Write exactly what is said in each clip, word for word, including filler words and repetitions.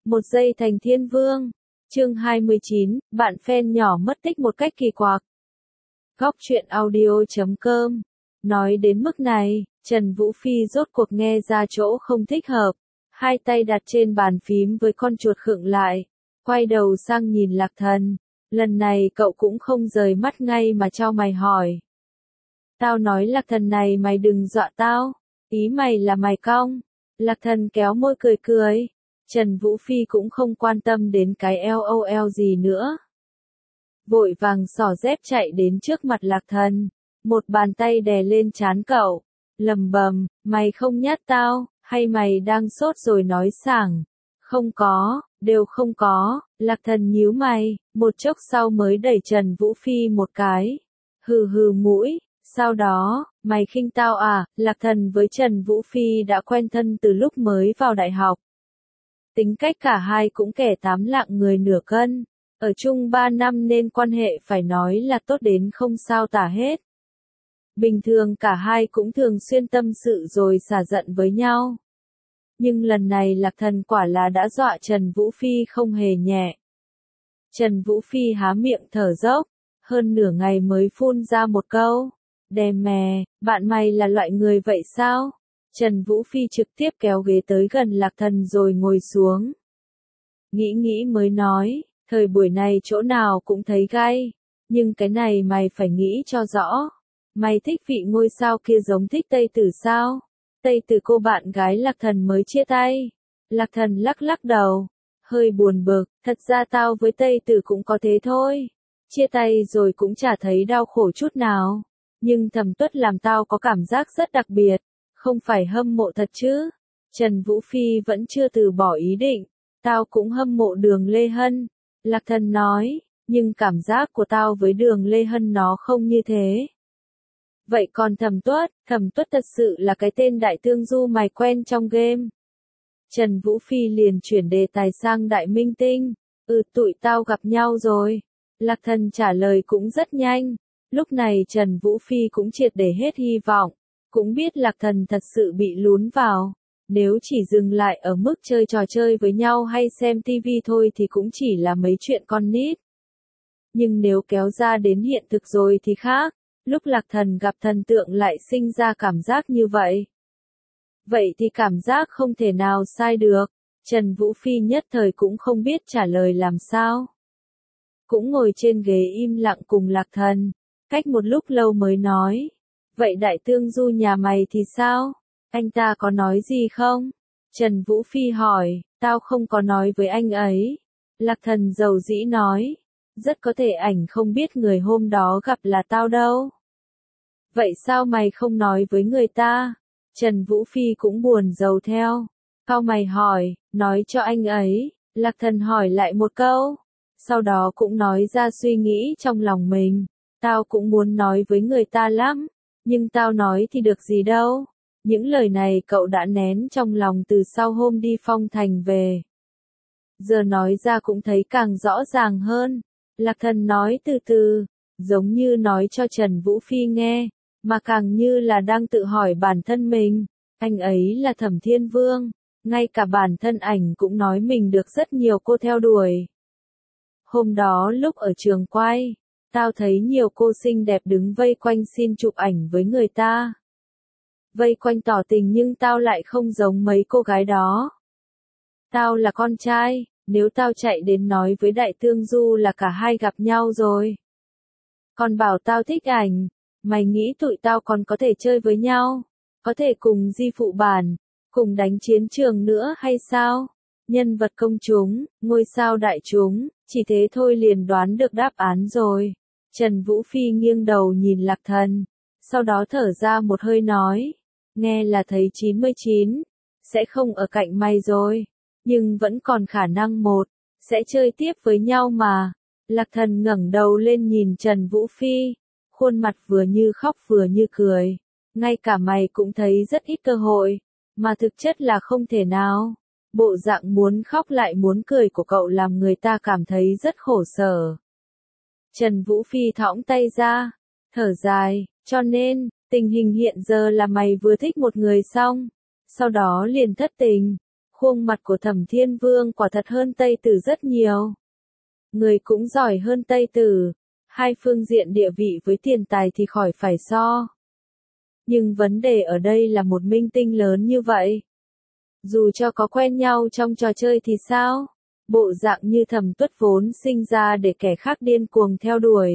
Một giây thành thiên vương. Chương hai mươi chín, bạn fan nhỏ mất tích một cách kỳ quặc. Góc truyện audio chấm com. Nói đến mức này, Trần Vũ Phi rốt cuộc nghe ra chỗ không thích hợp. Hai tay đặt trên bàn phím với con chuột khựng lại. Quay đầu sang nhìn Lạc Thần. Lần này cậu cũng không rời mắt ngay mà chau mày hỏi. Tao nói Lạc Thần này mày đừng dọa tao. Ý mày là mày cong. Lạc Thần kéo môi cười cười. Trần Vũ Phi cũng không quan tâm đến cái lol gì nữa. Vội vàng xỏ dép chạy đến trước mặt Lạc Thần. Một bàn tay đè lên trán cậu. Lầm bầm, mày không nhát tao, hay mày đang sốt rồi nói sảng. Không có, đều không có. Lạc Thần nhíu mày, một chốc sau mới đẩy Trần Vũ Phi một cái. Hừ hừ mũi, sau đó, mày khinh tao à? Lạc Thần với Trần Vũ Phi đã quen thân từ lúc mới vào đại học. Tính cách cả hai cũng kẻ tám lạng người nửa cân. Ở chung ba năm nên quan hệ phải nói là tốt đến không sao tả hết. Bình thường cả hai cũng thường xuyên tâm sự rồi xả giận với nhau. Nhưng lần này Lạc Thần quả là đã dọa Trần Vũ Phi không hề nhẹ. Trần Vũ Phi há miệng thở dốc, hơn nửa ngày mới phun ra một câu. Đè mè, bạn mày là loại người vậy sao? Trần Vũ Phi trực tiếp kéo ghế tới gần Lạc Thần rồi ngồi xuống. Nghĩ nghĩ mới nói, thời buổi này chỗ nào cũng thấy gay, nhưng cái này mày phải nghĩ cho rõ. Mày thích vị ngôi sao kia giống thích Tây Tử sao? Tây Tử cô bạn gái Lạc Thần mới chia tay. Lạc Thần lắc lắc đầu, hơi buồn bực, thật ra tao với Tây Tử cũng có thế thôi. Chia tay rồi cũng chả thấy đau khổ chút nào. Nhưng Thẩm Tuất làm tao có cảm giác rất đặc biệt. Không phải hâm mộ thật chứ? Trần Vũ Phi vẫn chưa từ bỏ ý định. Tao cũng hâm mộ Đường Lê Hân. Lạc Thần nói, nhưng cảm giác của tao với Đường Lê Hân nó không như thế. Vậy còn Thẩm Tuất, Thẩm Tuất thật sự là cái tên đại tương du mày quen trong game. Trần Vũ Phi liền chuyển đề tài sang đại minh tinh. Ừ, tụi tao gặp nhau rồi. Lạc Thần trả lời cũng rất nhanh. Lúc này Trần Vũ Phi cũng triệt để hết hy vọng. Cũng biết Lạc Thần thật sự bị lún vào. Nếu chỉ dừng lại ở mức chơi trò chơi với nhau hay xem tivi thôi thì cũng chỉ là mấy chuyện con nít. Nhưng nếu kéo ra đến hiện thực rồi thì khác. Lúc Lạc Thần gặp thần tượng lại sinh ra cảm giác như vậy. Vậy thì cảm giác không thể nào sai được. Trần Vũ Phi nhất thời cũng không biết trả lời làm sao. Cũng ngồi trên ghế im lặng cùng Lạc Thần. Cách một lúc lâu mới nói. Vậy đại tương du nhà mày thì sao? Anh ta có nói gì không? Trần Vũ Phi hỏi, tao không có nói với anh ấy. Lạc Thần dầu dĩ nói, rất có thể ảnh không biết người hôm đó gặp là tao đâu. Vậy sao mày không nói với người ta? Trần Vũ Phi cũng buồn rầu theo. Cao mày hỏi, nói cho anh ấy. Lạc Thần hỏi lại một câu. Sau đó cũng nói ra suy nghĩ trong lòng mình. Tao cũng muốn nói với người ta lắm. Nhưng tao nói thì được gì đâu. Những lời này cậu đã nén trong lòng từ sau hôm đi Phong Thành về. Giờ nói ra cũng thấy càng rõ ràng hơn. Lạc Thần nói từ từ, giống như nói cho Trần Vũ Phi nghe, mà càng như là đang tự hỏi bản thân mình. Anh ấy là Thẩm Thiên Vương, ngay cả bản thân ảnh cũng nói mình được rất nhiều cô theo đuổi. Hôm đó lúc ở trường quay, tao thấy nhiều cô xinh đẹp đứng vây quanh xin chụp ảnh với người ta. Vây quanh tỏ tình nhưng tao lại không giống mấy cô gái đó. Tao là con trai, nếu tao chạy đến nói với đại tương du là cả hai gặp nhau rồi. Còn bảo tao thích ảnh, mày nghĩ tụi tao còn có thể chơi với nhau, có thể cùng di phụ bản, cùng đánh chiến trường nữa hay sao? Nhân vật công chúng, ngôi sao đại chúng, chỉ thế thôi liền đoán được đáp án rồi. Trần Vũ Phi nghiêng đầu nhìn Lạc Thần, sau đó thở ra một hơi nói, nghe là thấy chín mươi chín, sẽ không ở cạnh mày rồi, nhưng vẫn còn khả năng một, sẽ chơi tiếp với nhau mà. Lạc Thần ngẩng đầu lên nhìn Trần Vũ Phi, khuôn mặt vừa như khóc vừa như cười, ngay cả mày cũng thấy rất ít cơ hội, mà thực chất là không thể nào. Bộ dạng muốn khóc lại muốn cười của cậu làm người ta cảm thấy rất khổ sở. Trần Vũ Phi thõng tay ra, thở dài, cho nên, tình hình hiện giờ là mày vừa thích một người xong, sau đó liền thất tình. Khuôn mặt của Thẩm Thiên Vương quả thật hơn Tây Tử rất nhiều. Người cũng giỏi hơn Tây Tử. Hai phương diện địa vị với tiền tài thì khỏi phải so. Nhưng vấn đề ở đây là một minh tinh lớn như vậy. Dù cho có quen nhau trong trò chơi thì sao? Bộ dạng như Thẩm Tuất vốn sinh ra để kẻ khác điên cuồng theo đuổi.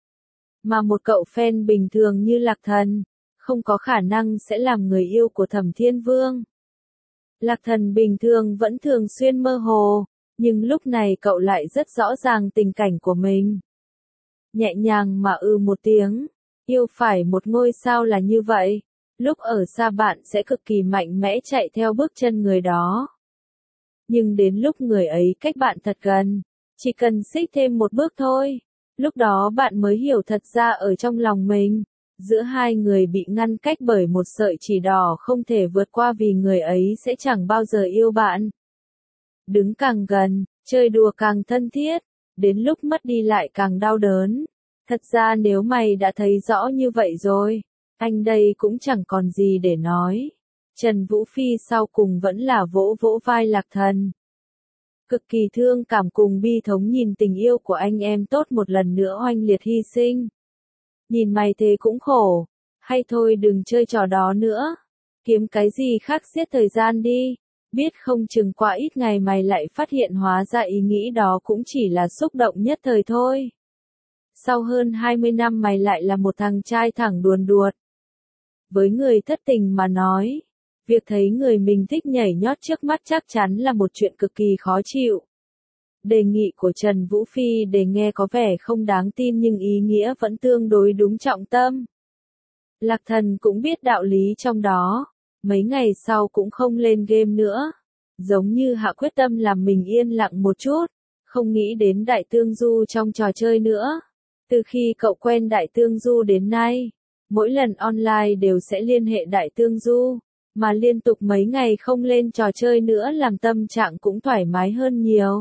Mà một cậu fan bình thường như Lạc Thần, không có khả năng sẽ làm người yêu của Thẩm Thiên Vương. Lạc Thần bình thường vẫn thường xuyên mơ hồ, nhưng lúc này cậu lại rất rõ ràng tình cảnh của mình. Nhẹ nhàng mà ư một tiếng, yêu phải một ngôi sao là như vậy, lúc ở xa bạn sẽ cực kỳ mạnh mẽ chạy theo bước chân người đó. Nhưng đến lúc người ấy cách bạn thật gần, chỉ cần xích thêm một bước thôi, lúc đó bạn mới hiểu thật ra ở trong lòng mình, giữa hai người bị ngăn cách bởi một sợi chỉ đỏ không thể vượt qua vì người ấy sẽ chẳng bao giờ yêu bạn. Đứng càng gần, chơi đùa càng thân thiết, đến lúc mất đi lại càng đau đớn. Thật ra nếu mày đã thấy rõ như vậy rồi, anh đây cũng chẳng còn gì để nói. Trần Vũ Phi sau cùng vẫn là vỗ vỗ vai Lạc Thần. Cực kỳ thương cảm cùng bi thống nhìn tình yêu của anh em tốt một lần nữa oanh liệt hy sinh. Nhìn mày thế cũng khổ, hay thôi đừng chơi trò đó nữa, kiếm cái gì khác giết thời gian đi, biết không chừng qua ít ngày mày lại phát hiện hóa ra ý nghĩ đó cũng chỉ là xúc động nhất thời thôi. Sau hơn hai mươi năm mày lại là một thằng trai thẳng đuồn đuột. Với người thất tình mà nói, việc thấy người mình thích nhảy nhót trước mắt chắc chắn là một chuyện cực kỳ khó chịu. Đề nghị của Trần Vũ Phi để nghe có vẻ không đáng tin nhưng ý nghĩa vẫn tương đối đúng trọng tâm. Lạc Thần cũng biết đạo lý trong đó, mấy ngày sau cũng không lên game nữa. Giống như hạ quyết tâm làm mình yên lặng một chút, không nghĩ đến Đại Tương Du trong trò chơi nữa. Từ khi cậu quen Đại Tương Du đến nay, mỗi lần online đều sẽ liên hệ Đại Tương Du, mà liên tục mấy ngày không lên trò chơi nữa làm tâm trạng cũng thoải mái hơn nhiều.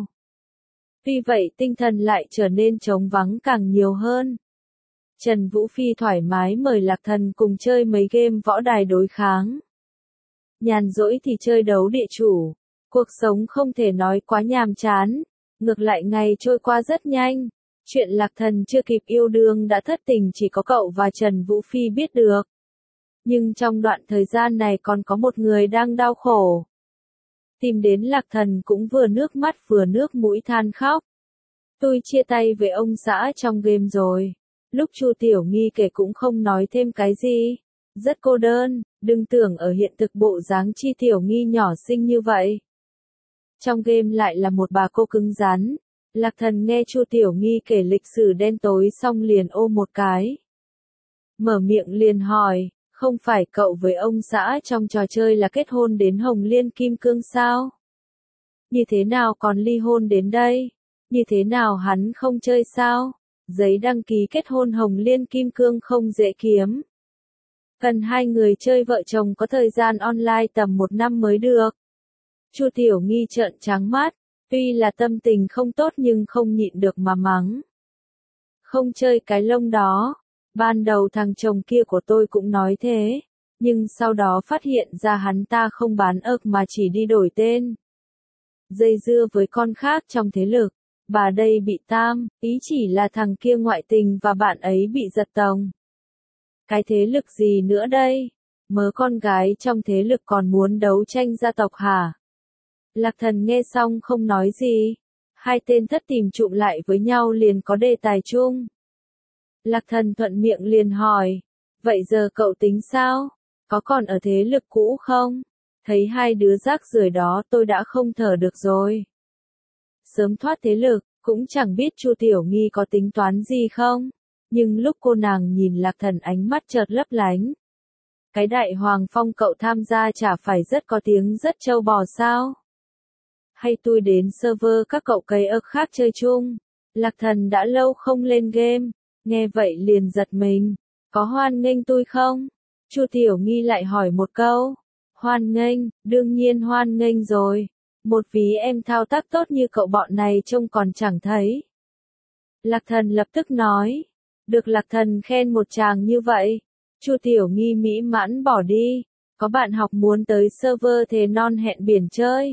Vì vậy tinh thần lại trở nên trống vắng càng nhiều hơn. Trần Vũ Phi thoải mái mời Lạc Thần cùng chơi mấy game võ đài đối kháng. Nhàn rỗi thì chơi đấu địa chủ. Cuộc sống không thể nói quá nhàm chán, ngược lại ngày trôi qua rất nhanh. Chuyện Lạc Thần chưa kịp yêu đương đã thất tình chỉ có cậu và Trần Vũ Phi biết được. Nhưng trong đoạn thời gian này còn có một người đang đau khổ. Tìm đến Lạc Thần cũng vừa nước mắt vừa nước mũi than khóc. Tôi chia tay với ông xã trong game rồi. Lúc Chu Tiểu Nghi kể cũng không nói thêm cái gì. Rất cô đơn, đừng tưởng ở hiện thực bộ dáng Chi Tiểu Nghi nhỏ xinh như vậy. Trong game lại là một bà cô cứng rắn. Lạc Thần nghe Chu Tiểu Nghi kể lịch sử đen tối xong liền ôm một cái. Mở miệng liền hỏi, không phải cậu với ông xã trong trò chơi là kết hôn đến Hồng Liên Kim Cương sao? Như thế nào còn ly hôn đến đây? Như thế nào hắn không chơi sao? Giấy đăng ký kết hôn Hồng Liên Kim Cương không dễ kiếm. Cần hai người chơi vợ chồng có thời gian online tầm một năm mới được. Chu Tiểu Nghi trợn trắng mắt, tuy là tâm tình không tốt nhưng không nhịn được mà mắng. Không chơi cái lông đó. Ban đầu thằng chồng kia của tôi cũng nói thế, nhưng sau đó phát hiện ra hắn ta không bán ớc mà chỉ đi đổi tên. Dây dưa với con khác trong thế lực, bà đây bị tam, ý chỉ là thằng kia ngoại tình và bạn ấy bị giật tòng. Cái thế lực gì nữa đây? Mớ con gái trong thế lực còn muốn đấu tranh gia tộc hả? Lạc Thần nghe xong không nói gì. Hai tên thất tìm trụm lại với nhau liền có đề tài chung. Lạc Thần thuận miệng liền hỏi, vậy giờ cậu tính sao? Có còn ở thế lực cũ không? Thấy hai đứa rác rưởi đó tôi đã không thở được rồi. Sớm thoát thế lực, cũng chẳng biết Chu Tiểu Nghi có tính toán gì không? Nhưng lúc cô nàng nhìn Lạc Thần ánh mắt chợt lấp lánh. Cái đại hoàng phong cậu tham gia chả phải rất có tiếng rất trâu bò sao? Hay tôi đến server các cậu cây ớt khác chơi chung? Lạc Thần đã lâu không lên game. Nghe vậy liền giật mình, có hoan nghênh tôi không? Chu Tiểu Nghi lại hỏi một câu. Hoan nghênh, đương nhiên hoan nghênh rồi. Một ví em thao tác tốt như cậu bọn này trông còn chẳng thấy. Lạc Thần lập tức nói. Được Lạc Thần khen một tràng như vậy. Chu Tiểu Nghi mỹ mãn bỏ đi. Có bạn học muốn tới server Thề Non Hẹn Biển chơi.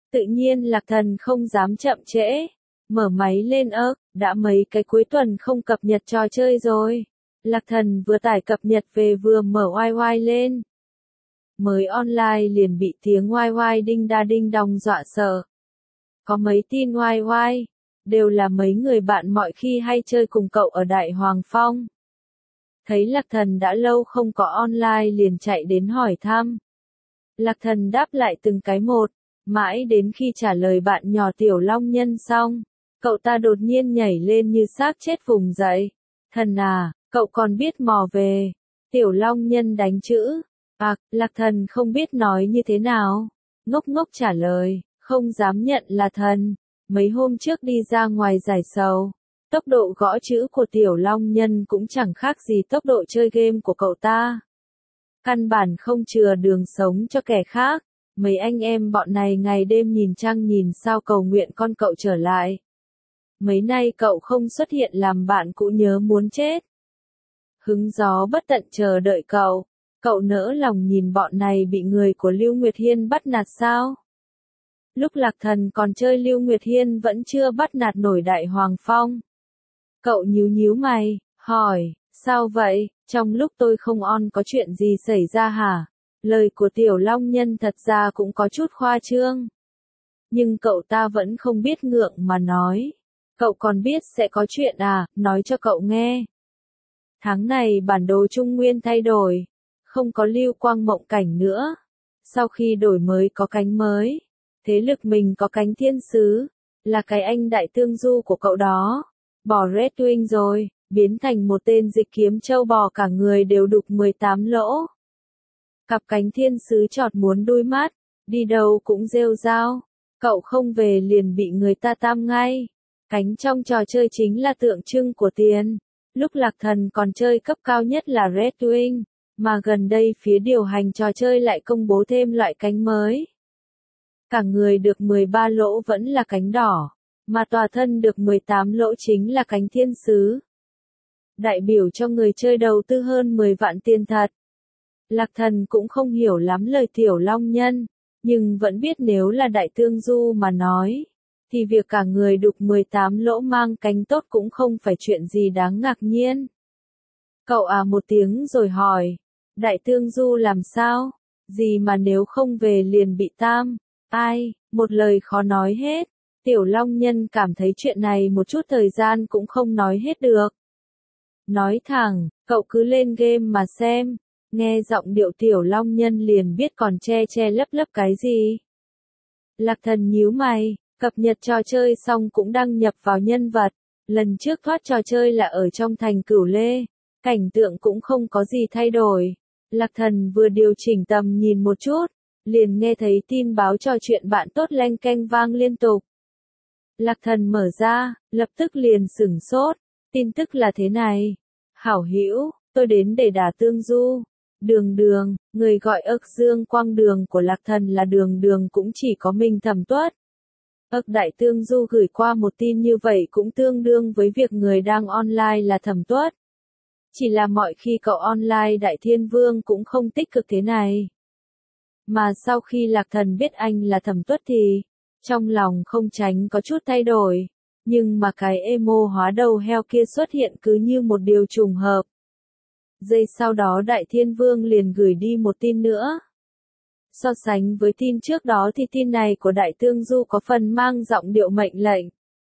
Tự nhiên Lạc Thần không dám chậm trễ. Mở máy lên ơ, đã mấy cái cuối tuần không cập nhật trò chơi rồi. Lạc Thần vừa tải cập nhật về vừa mở oai oai lên. Mới online liền bị tiếng oai oai đinh đa đinh đong dọa sợ. Có mấy tin oai oai, đều là mấy người bạn mọi khi hay chơi cùng cậu ở Đại Hoàng Phong. Thấy Lạc Thần đã lâu không có online liền chạy đến hỏi thăm. Lạc Thần đáp lại từng cái một, mãi đến khi trả lời bạn nhỏ Tiểu Long Nhân xong, cậu ta đột nhiên nhảy lên như xác chết vùng dậy. Thần à, cậu còn biết mò về. Tiểu Long Nhân đánh chữ. À, Lạc Thần không biết nói như thế nào. Ngốc ngốc trả lời, không dám nhận là thần. Mấy hôm trước đi ra ngoài giải sầu. Tốc độ gõ chữ của Tiểu Long Nhân cũng chẳng khác gì tốc độ chơi game của cậu ta. Căn bản không chừa đường sống cho kẻ khác. Mấy anh em bọn này ngày đêm nhìn trăng nhìn sao cầu nguyện con cậu trở lại. Mấy nay cậu không xuất hiện làm bạn cũ nhớ muốn chết. Hứng gió bất tận chờ đợi cậu. Cậu nỡ lòng nhìn bọn này bị người của Lưu Nguyệt Hiên bắt nạt sao? Lúc Lạc Thần còn chơi Lưu Nguyệt Hiên vẫn chưa bắt nạt nổi Đại Hoàng Phong. Cậu nhíu nhíu mày, hỏi, sao vậy, trong lúc tôi không on có chuyện gì xảy ra hả? Lời của Tiểu Long Nhân thật ra cũng có chút khoa trương. Nhưng cậu ta vẫn không biết ngượng mà nói. Cậu còn biết sẽ có chuyện à, nói cho cậu nghe. Tháng này bản đồ Trung Nguyên thay đổi. Không có Lưu Quang Mộng Cảnh nữa. Sau khi đổi mới có cánh mới. Thế lực mình có cánh thiên sứ. Là cái anh đại tương du của cậu đó. Bỏ Red Wing rồi, biến thành một tên dịch kiếm châu bò cả người đều đục mười tám lỗ. Cặp cánh thiên sứ chọt muốn đuôi mắt, đi đâu cũng rêu rao. Cậu không về liền bị người ta tam ngay. Cánh trong trò chơi chính là tượng trưng của tiền. Lúc Lạc Thần còn chơi cấp cao nhất là Red Wing, mà gần đây phía điều hành trò chơi lại công bố thêm loại cánh mới. Cả người được mười ba lỗ vẫn là cánh đỏ, mà tòa thân được mười tám lỗ chính là cánh thiên sứ. Đại biểu cho người chơi đầu tư hơn mười vạn tiền thật. Lạc Thần cũng không hiểu lắm lời Tiểu Long Nhân, nhưng vẫn biết nếu là đại tương du mà nói, thì việc cả người đục mười tám lỗ mang cánh tốt cũng không phải chuyện gì đáng ngạc nhiên. Cậu à một tiếng rồi hỏi, đại tương du làm sao? Gì mà nếu không về liền bị tam? Ai, một lời khó nói hết. Tiểu Long Nhân cảm thấy chuyện này một chút thời gian cũng không nói hết được. Nói thẳng, cậu cứ lên game mà xem. Nghe giọng điệu Tiểu Long Nhân liền biết còn che che lấp lấp cái gì. Lạc Thần nhíu mày, cập nhật trò chơi xong cũng đăng nhập vào nhân vật. Lần trước thoát trò chơi là ở trong thành Cửu Lê. Cảnh tượng cũng không có gì thay đổi. Lạc Thần vừa điều chỉnh tầm nhìn một chút, liền nghe thấy tin báo trò chuyện bạn tốt leng keng vang liên tục. Lạc Thần mở ra, lập tức liền sửng sốt. Tin tức là thế này. Hảo hữu, tôi đến để đả tương du. Đường Đường, người gọi ức Dương Quang Đường của Lạc Thần là Đường Đường cũng chỉ có mình Thẩm Tuất. Ức đại tương du gửi qua một tin như vậy cũng tương đương với việc người đang online là Thẩm Tuất. Chỉ là mọi khi cậu online Đại Thiên Vương cũng không tích cực thế này. Mà sau khi Lạc Thần biết anh là Thẩm Tuất thì, trong lòng không tránh có chút thay đổi. Nhưng mà cái emo hóa đầu heo kia xuất hiện cứ như một điều trùng hợp. Giây sau đó Đại Thiên Vương liền gửi đi một tin nữa. So sánh với tin trước đó thì tin này của Đại Tương Du có phần mang giọng điệu mệnh lệnh.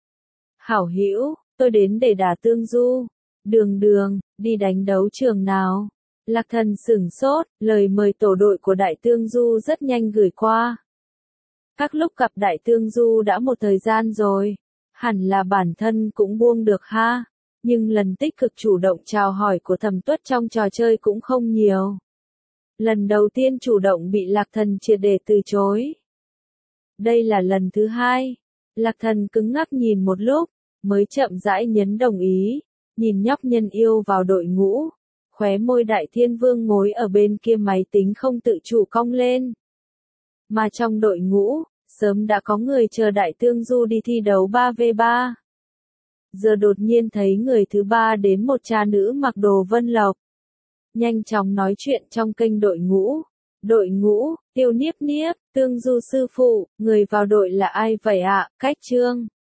Hảo hữu, tôi đến để đả Tương Du. Đường Đường, đi đánh đấu trường nào? Lạc Thần sửng sốt, lời mời tổ đội của Đại Tương Du rất nhanh gửi qua. Các lúc gặp Đại Tương Du đã một thời gian rồi, hẳn là bản thân cũng buông được ha, nhưng lần tích cực chủ động chào hỏi của Thẩm Tuất trong trò chơi cũng không nhiều. Lần đầu tiên chủ động bị Lạc Thần triệt để từ chối. Đây là lần thứ hai. Lạc Thần cứng ngắc nhìn một lúc, mới chậm rãi nhấn đồng ý, nhìn nhóc nhân yêu vào đội ngũ. Khóe môi Đại Thiên Vương ngồi ở bên kia máy tính không tự chủ cong lên. Mà trong đội ngũ, sớm đã có người chờ Đại Tương Du đi thi đấu ba vs ba. Giờ đột nhiên thấy người thứ ba đến một cha nữ mặc đồ vân lộc. Nhanh chóng nói chuyện trong kênh đội ngũ, Đội ngũ, Tiêu Niếp Niếp, Tương Du sư phụ, người vào đội là ai vậy ạ? Cách chương